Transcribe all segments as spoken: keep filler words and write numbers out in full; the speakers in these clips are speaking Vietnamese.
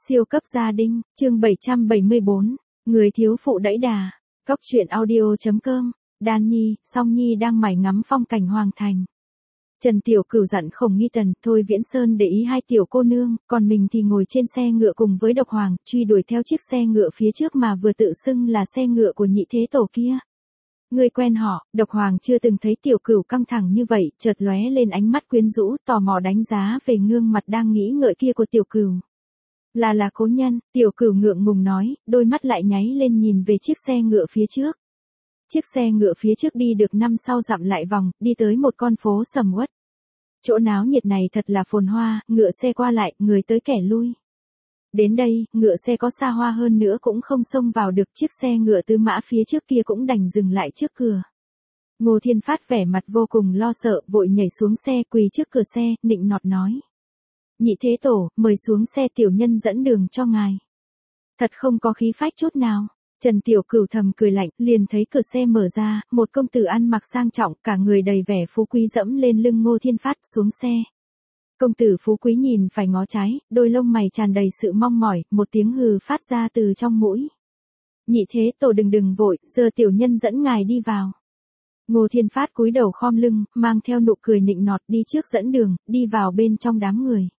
Siêu cấp gia đình, chương bảy trăm bảy mươi bốn, người thiếu phụ đẫy đà. Cốc truyện audio.com, Đan Nhi, Song Nhi đang mải ngắm phong cảnh hoàng thành. Trần Tiểu Cửu dặn Khổng Nghi Tần, Thôi Viễn Sơn để ý hai tiểu cô nương, còn mình thì ngồi trên xe ngựa cùng với Độc Hoàng, truy đuổi theo chiếc xe ngựa phía trước mà vừa tự xưng là xe ngựa của Nhị Thế Tổ kia. Người quen họ, Độc Hoàng chưa từng thấy Tiểu Cửu căng thẳng như vậy, chợt lóe lên ánh mắt quyến rũ, tò mò đánh giá về gương mặt đang nghĩ ngợi kia của Tiểu Cửu. Là là cố nhân, Tiểu Cửu ngượng ngùng nói, đôi mắt lại nháy lên nhìn về chiếc xe ngựa phía trước. Chiếc xe ngựa phía trước đi được năm sau dặm lại vòng, đi tới một con phố sầm uất. Chỗ náo nhiệt này thật là phồn hoa, ngựa xe qua lại, người tới kẻ lui. Đến đây, ngựa xe có xa hoa hơn nữa cũng không xông vào được, chiếc xe ngựa tứ mã phía trước kia cũng đành dừng lại trước cửa. Ngô Thiên Phát vẻ mặt vô cùng lo sợ, vội nhảy xuống xe, quỳ trước cửa xe, nịnh nọt nói. Nhị Thế Tổ, mời xuống xe, tiểu nhân dẫn đường cho ngài. Thật không có khí phách chút nào. Trần Tiểu Cửu thầm cười lạnh, liền thấy cửa xe mở ra, một công tử ăn mặc sang trọng, cả người đầy vẻ phú quý dẫm lên lưng Ngô Thiên Phát xuống xe. Công tử phú quý nhìn phải ngó trái, đôi lông mày tràn đầy sự mong mỏi, một tiếng hừ phát ra từ trong mũi. Nhị Thế Tổ đừng đừng vội, giờ tiểu nhân dẫn ngài đi vào. Ngô Thiên Phát cúi đầu khom lưng, mang theo nụ cười nịnh nọt đi trước dẫn đường, đi vào bên trong đám người.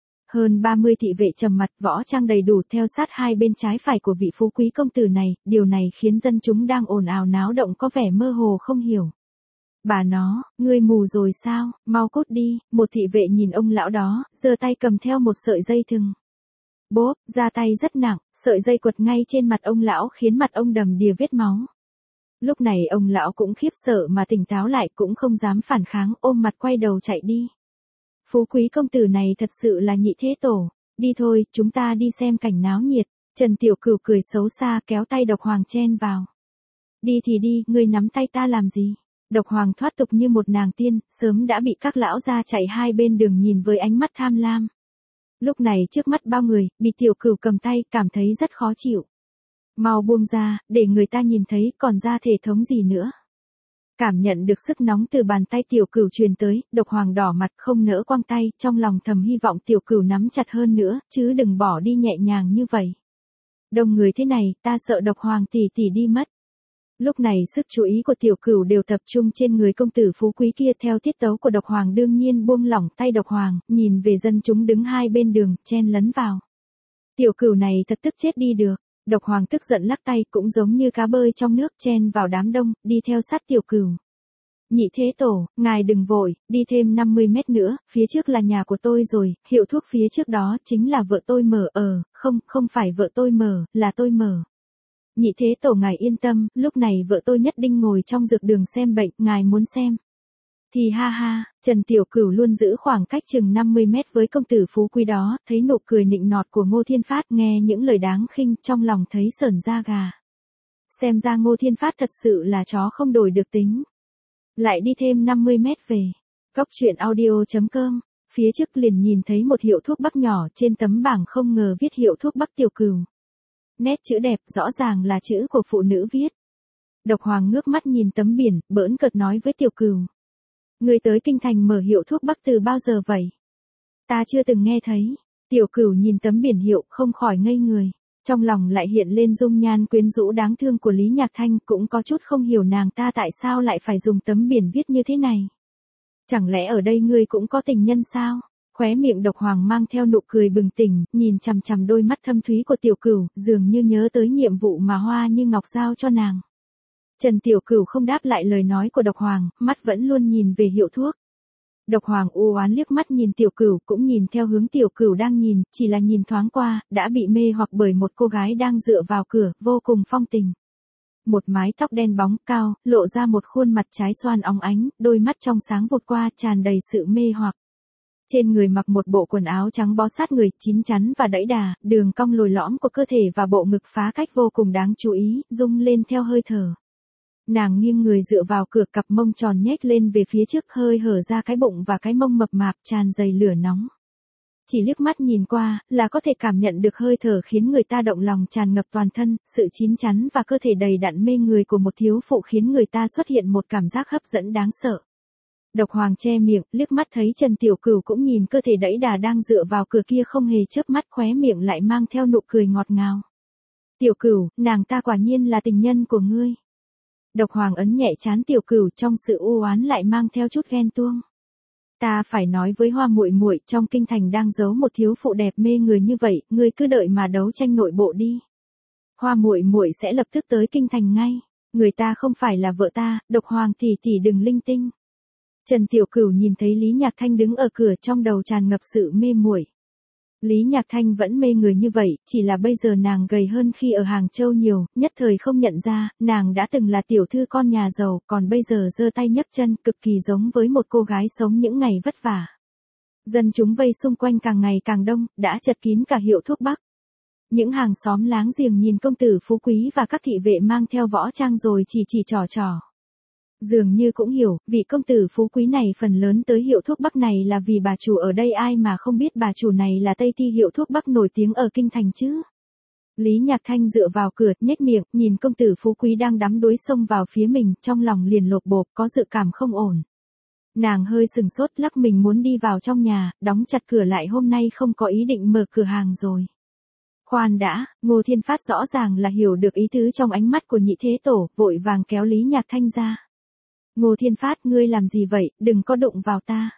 Hơn ba mươi thị vệ trầm mặt, võ trang đầy đủ theo sát hai bên trái phải của vị phú quý công tử này, điều này khiến dân chúng đang ồn ào náo động có vẻ mơ hồ không hiểu. Bà nó, ngươi mù rồi sao, mau cút đi, một thị vệ nhìn ông lão đó, giơ tay cầm theo một sợi dây thừng. Bốp, ra tay rất nặng, sợi dây quật ngay trên mặt ông lão khiến mặt ông đầm đìa vết máu. Lúc này ông lão cũng khiếp sợ mà tỉnh táo lại, cũng không dám phản kháng, ôm mặt quay đầu chạy đi. Phú quý công tử này thật sự là Nhị Thế Tổ, đi thôi, chúng ta đi xem cảnh náo nhiệt. Trần Tiểu Cửu cười xấu xa kéo tay Độc Hoàng chen vào. Đi thì đi, ngươi nắm tay ta làm gì? Độc Hoàng thoát tục như một nàng tiên, sớm đã bị các lão gia chạy hai bên đường nhìn với ánh mắt tham lam. Lúc này trước mắt bao người, bị Tiểu Cửu cầm tay, cảm thấy rất khó chịu. Mau buông ra, để người ta nhìn thấy còn ra thể thống gì nữa. Cảm nhận được sức nóng từ bàn tay Tiểu Cửu truyền tới, Độc Hoàng đỏ mặt không nỡ quăng tay, trong lòng thầm hy vọng Tiểu Cửu nắm chặt hơn nữa, chứ đừng bỏ đi nhẹ nhàng như vậy. Đông người thế này, ta sợ Độc Hoàng tỷ tỷ đi mất. Lúc này sức chú ý của Tiểu Cửu đều tập trung trên người công tử phú quý kia, theo tiết tấu của Độc Hoàng đương nhiên buông lỏng tay Độc Hoàng, nhìn về dân chúng đứng hai bên đường, chen lấn vào. Tiểu Cửu này thật tức chết đi được. Độc Hoàng tức giận lắc tay, cũng giống như cá bơi trong nước, chen vào đám đông, đi theo sát Tiểu Cửu. Nhị Thế Tổ, ngài đừng vội, đi thêm năm mươi mét nữa, phía trước là nhà của tôi rồi, hiệu thuốc phía trước đó chính là vợ tôi mở, ờ, không, không phải vợ tôi mở, là tôi mở. Nhị Thế Tổ ngài yên tâm, lúc này vợ tôi nhất định ngồi trong dược đường xem bệnh, ngài muốn xem. Thì ha ha, Trần Tiểu Cửu luôn giữ khoảng cách chừng năm mươi mét với công tử phú quý đó, thấy nụ cười nịnh nọt của Ngô Thiên Phát, nghe những lời đáng khinh, trong lòng thấy sởn da gà. Xem ra Ngô Thiên Phát thật sự là chó không đổi được tính. Lại đi thêm năm mươi mét về. Cốc truyện audio.com, phía trước liền nhìn thấy một hiệu thuốc bắc nhỏ, trên tấm bảng không ngờ viết hiệu thuốc bắc Tiểu Cửu. Nét chữ đẹp, rõ ràng là chữ của phụ nữ viết. Độc Hoàng ngước mắt nhìn tấm biển, bỡn cợt nói với Tiểu Cửu. Người tới kinh thành mở hiệu thuốc bắc từ bao giờ vậy? Ta chưa từng nghe thấy. Tiểu Cửu nhìn tấm biển hiệu không khỏi ngây người. Trong lòng lại hiện lên dung nhan quyến rũ đáng thương của Lý Nhạc Thanh, cũng có chút không hiểu nàng ta tại sao lại phải dùng tấm biển viết như thế này. Chẳng lẽ ở đây ngươi cũng có tình nhân sao? Khóe miệng Độc Hoàng mang theo nụ cười bừng tỉnh, nhìn chằm chằm đôi mắt thâm thúy của Tiểu Cửu, dường như nhớ tới nhiệm vụ mà Hoa Như Ngọc giao cho nàng. Trần Tiểu Cửu không đáp lại lời nói của Độc Hoàng, mắt vẫn luôn nhìn về hiệu thuốc. Độc Hoàng u oán liếc mắt nhìn Tiểu Cửu, cũng nhìn theo hướng Tiểu Cửu đang nhìn, chỉ là nhìn thoáng qua, đã bị mê hoặc bởi một cô gái đang dựa vào cửa, vô cùng phong tình. Một mái tóc đen bóng cao, lộ ra một khuôn mặt trái xoan óng ánh, đôi mắt trong sáng vụt qua, tràn đầy sự mê hoặc. Trên người mặc một bộ quần áo trắng bó sát người, chín chắn và đẫy đà, đường cong lồi lõm của cơ thể và bộ ngực phá cách vô cùng đáng chú ý, rung lên theo hơi thở. Nàng nghiêng người dựa vào cửa, cặp mông tròn nhếch lên về phía trước, hơi hở ra cái bụng và cái mông mập mạp tràn đầy lửa nóng. Chỉ liếc mắt nhìn qua, là có thể cảm nhận được hơi thở khiến người ta động lòng tràn ngập toàn thân, sự chín chắn và cơ thể đầy đặn mê người của một thiếu phụ khiến người ta xuất hiện một cảm giác hấp dẫn đáng sợ. Độc Hoàng che miệng, liếc mắt thấy Trần Tiểu Cửu cũng nhìn cơ thể đẫy đà đang dựa vào cửa kia không hề chớp mắt, khóe miệng lại mang theo nụ cười ngọt ngào. Tiểu Cửu, nàng ta quả nhiên là tình nhân của ngươi. Độc Hoàng ấn nhẹ trán Tiểu Cửu, trong sự u oán lại mang theo chút ghen tuông. Ta phải nói với Hoa muội muội, trong kinh thành đang giấu một thiếu phụ đẹp mê người như vậy, ngươi cứ đợi mà đấu tranh nội bộ đi. Hoa muội muội sẽ lập tức tới kinh thành ngay. Người ta không phải là vợ ta, Độc Hoàng tỷ tỷ đừng linh tinh. Trần Tiểu Cửu nhìn thấy Lý Nhạc Thanh đứng ở cửa, trong đầu tràn ngập sự mê muội. Lý Nhạc Thanh vẫn mê người như vậy, chỉ là bây giờ nàng gầy hơn khi ở Hàng Châu nhiều, nhất thời không nhận ra, nàng đã từng là tiểu thư con nhà giàu, còn bây giờ giơ tay nhấc chân, cực kỳ giống với một cô gái sống những ngày vất vả. Dân chúng vây xung quanh càng ngày càng đông, đã chật kín cả hiệu thuốc bắc. Những hàng xóm láng giềng nhìn công tử phú quý và các thị vệ mang theo võ trang rồi chỉ chỉ trò trò. Dường như cũng hiểu, vị công tử phú quý này phần lớn tới hiệu thuốc bắc này là vì bà chủ ở đây, ai mà không biết bà chủ này là Tây Thi hiệu thuốc bắc nổi tiếng ở kinh thành chứ. Lý Nhạc Thanh dựa vào cửa, nhếch miệng, nhìn công tử phú quý đang đắm đuối xông vào phía mình, trong lòng liền lột bột, có dự cảm không ổn. Nàng hơi sừng sốt, lắc mình muốn đi vào trong nhà, đóng chặt cửa lại, hôm nay không có ý định mở cửa hàng rồi. Khoan đã, Ngô Thiên Phát rõ ràng là hiểu được ý tứ trong ánh mắt của Nhị Thế Tổ, vội vàng kéo Lý Nhạc Thanh ra. Ngô Thiên Phát, ngươi làm gì vậy, đừng có đụng vào ta.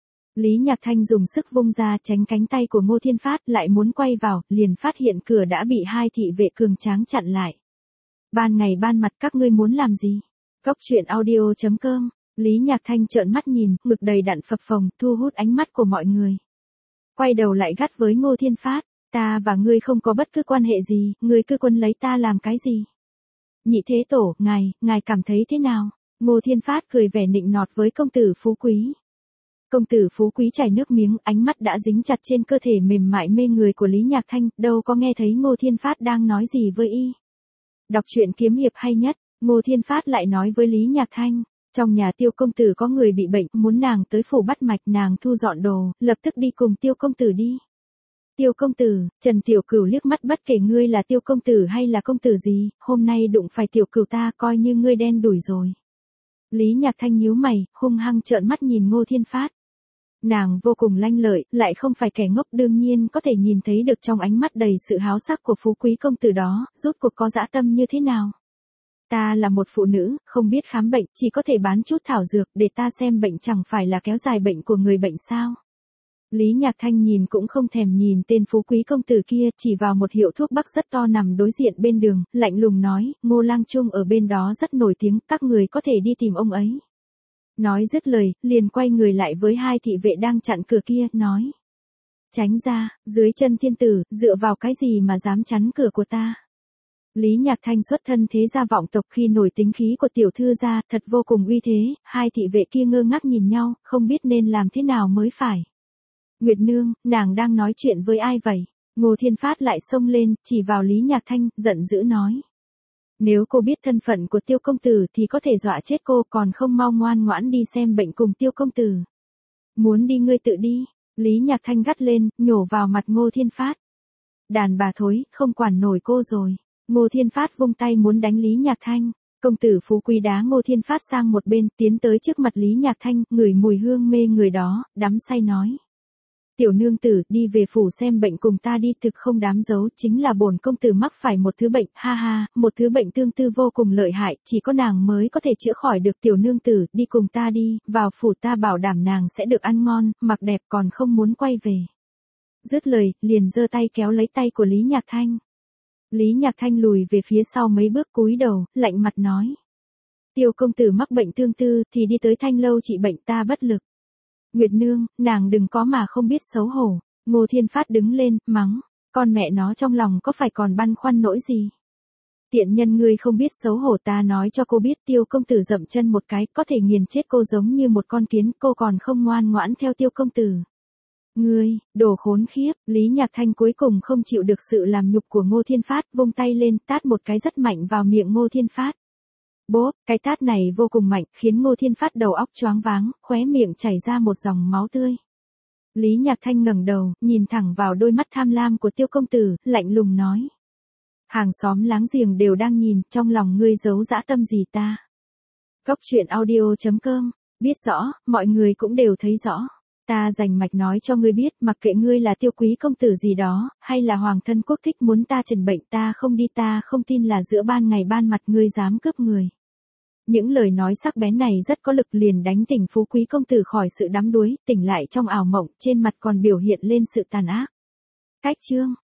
Lý Nhạc Thanh dùng sức vung ra tránh cánh tay của Ngô Thiên Phát, lại muốn quay vào, liền phát hiện cửa đã bị hai thị vệ cường tráng chặn lại. Ban ngày ban mặt các ngươi muốn làm gì? Cốc truyện audio chấm com. Lý Nhạc Thanh trợn mắt nhìn, ngực đầy đặn phập phồng, thu hút ánh mắt của mọi người. Quay đầu lại gắt với Ngô Thiên Phát, ta và ngươi không có bất cứ quan hệ gì, ngươi cứ quấn lấy ta làm cái gì? Nhị Thế Tổ, ngài, ngài cảm thấy thế nào? Ngô Thiên Phát cười vẻ nịnh nọt với công tử phú quý. Công tử phú quý chảy nước miếng, ánh mắt đã dính chặt trên cơ thể mềm mại mê người của Lý Nhạc Thanh, đâu có nghe thấy Ngô Thiên Phát đang nói gì với y. Đọc truyện kiếm hiệp hay nhất, Ngô Thiên Phát lại nói với Lý Nhạc Thanh, trong nhà Tiêu công tử có người bị bệnh, muốn nàng tới phủ bắt mạch, nàng thu dọn đồ, lập tức đi cùng Tiêu công tử đi. Tiêu công tử, Trần Tiểu Cửu liếc mắt, bất kể ngươi là Tiêu công tử hay là công tử gì, hôm nay đụng phải Tiểu Cửu ta coi như ngươi đen đủi rồi. Lý Nhạc Thanh nhíu mày, hung hăng trợn mắt nhìn Ngô Thiên Phát. Nàng vô cùng lanh lợi, lại không phải kẻ ngốc, đương nhiên có thể nhìn thấy được trong ánh mắt đầy sự háo sắc của phú quý công tử đó, rốt cuộc có dã tâm như thế nào. Ta là một phụ nữ, không biết khám bệnh, chỉ có thể bán chút thảo dược, để ta xem bệnh, chẳng phải là kéo dài bệnh của người bệnh sao. Lý Nhạc Thanh nhìn cũng không thèm nhìn tên phú quý công tử kia, chỉ vào một hiệu thuốc bắc rất to nằm đối diện bên đường, lạnh lùng nói, Ngô Lang Trung ở bên đó rất nổi tiếng, các người có thể đi tìm ông ấy. Nói dứt lời, liền quay người lại với hai thị vệ đang chặn cửa kia, nói. Tránh ra, dưới chân thiên tử, dựa vào cái gì mà dám chắn cửa của ta. Lý Nhạc Thanh xuất thân thế gia vọng tộc, khi nổi tính khí của tiểu thư gia, thật vô cùng uy thế, hai thị vệ kia ngơ ngác nhìn nhau, không biết nên làm thế nào mới phải. Nguyệt nương, nàng đang nói chuyện với ai vậy? Ngô Thiên Phát lại xông lên, chỉ vào Lý Nhạc Thanh, giận dữ nói. Nếu cô biết thân phận của Tiêu công tử thì có thể dọa chết cô, còn không mau ngoan ngoãn đi xem bệnh cùng Tiêu công tử. Muốn đi ngươi tự đi. Lý Nhạc Thanh gắt lên, nhổ vào mặt Ngô Thiên Phát. Đàn bà thối, không quản nổi cô rồi. Ngô Thiên Phát vung tay muốn đánh Lý Nhạc Thanh. Công tử phú quý đá Ngô Thiên Phát sang một bên, tiến tới trước mặt Lý Nhạc Thanh, ngửi mùi hương mê người đó, đắm say nói. Tiểu nương tử, đi về phủ xem bệnh cùng ta đi, thực không dám giấu, chính là bổn công tử mắc phải một thứ bệnh, ha ha, một thứ bệnh tương tư vô cùng lợi hại, chỉ có nàng mới có thể chữa khỏi được. Tiểu nương tử, đi cùng ta đi, vào phủ ta bảo đảm nàng sẽ được ăn ngon, mặc đẹp, còn không muốn quay về. Dứt lời, liền giơ tay kéo lấy tay của Lý Nhạc Thanh. Lý Nhạc Thanh lùi về phía sau mấy bước, cúi đầu, lạnh mặt nói. Tiêu công tử mắc bệnh tương tư, thì đi tới Thanh lâu trị bệnh, ta bất lực. Nguyệt nương, nàng đừng có mà không biết xấu hổ. Ngô Thiên Phát đứng lên, mắng, con mẹ nó trong lòng có phải còn băn khoăn nỗi gì. Tiện nhân ngươi không biết xấu hổ, ta nói cho cô biết, Tiêu công tử dậm chân một cái, có thể nghiền chết cô giống như một con kiến, cô còn không ngoan ngoãn theo Tiêu công tử. Ngươi, đồ khốn khiếp. Lý Nhạc Thanh cuối cùng không chịu được sự làm nhục của Ngô Thiên Phát, vung tay lên, tát một cái rất mạnh vào miệng Ngô Thiên Phát. Bốp, cái tát này vô cùng mạnh, khiến Ngô Thiên Phát đầu óc choáng váng, khóe miệng chảy ra một dòng máu tươi. Lý Nhạc Thanh ngẩng đầu, nhìn thẳng vào đôi mắt tham lam của Tiêu công tử, lạnh lùng nói. Hàng xóm láng giềng đều đang nhìn, trong lòng ngươi giấu dã tâm gì ta? Cốc truyện audio chấm com Biết rõ, mọi người cũng đều thấy rõ. Ta rành mạch nói cho ngươi biết, mặc kệ ngươi là Tiêu quý công tử gì đó, hay là hoàng thân quốc thích muốn ta trần bệnh, ta không đi, ta không tin là giữa ban ngày ban mặt ngươi dám cướp người. Những lời nói sắc bén này rất có lực, liền đánh tỉnh Phú quý công tử khỏi sự đắm đuối, tỉnh lại trong ảo mộng, trên mặt còn biểu hiện lên sự tàn ác. Cách chương